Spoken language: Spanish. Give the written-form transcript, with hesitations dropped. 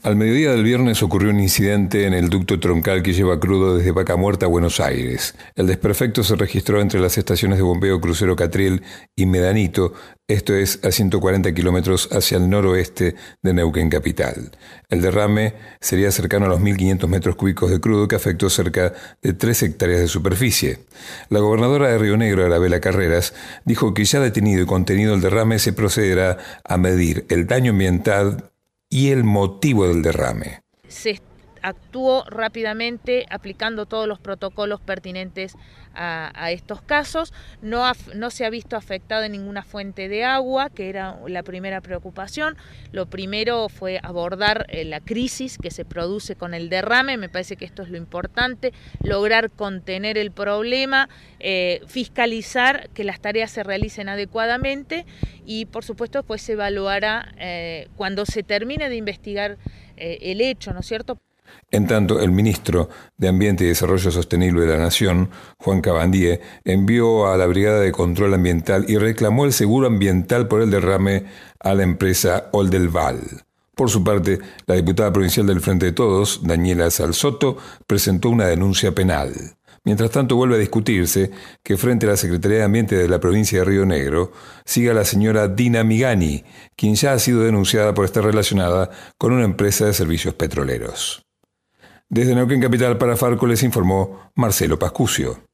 Al mediodía del viernes ocurrió un incidente en el ducto troncal que lleva crudo desde Vaca Muerta a Buenos Aires. El desperfecto se registró entre las estaciones de bombeo Crucero Catriel y Medanito, esto es a 140 kilómetros hacia el noroeste de Neuquén capital. El derrame sería cercano a los 1.500 metros cúbicos de crudo que afectó cerca de 3 hectáreas de superficie. La gobernadora de Río Negro, Arabela Carreras, dijo que ya detenido y contenido el derrame se procederá a medir el daño ambiental y el motivo del derrame. Se actuó rápidamente aplicando todos los protocolos pertinentes a estos casos. No se ha visto afectada ninguna fuente de agua, que era la primera preocupación. Lo primero fue abordar la crisis que se produce con el derrame. Me parece que esto es lo importante, lograr contener el problema, fiscalizar que las tareas se realicen adecuadamente y por supuesto después se evaluará cuando se termine de investigar el hecho, ¿no es cierto? En tanto, el ministro de Ambiente y Desarrollo Sostenible de la Nación, Juan Cabandier, envió a la Brigada de Control Ambiental y reclamó el seguro ambiental por el derrame a la empresa Oldelval. Por su parte, la diputada provincial del Frente de Todos, Daniela Salsoto, presentó una denuncia penal. Mientras tanto, vuelve a discutirse que frente a la Secretaría de Ambiente de la provincia de Río Negro siga la señora Dina Migani, quien ya ha sido denunciada por estar relacionada con una empresa de servicios petroleros. Desde Neuquén Capital para Farco les informó Marcelo Pascucio.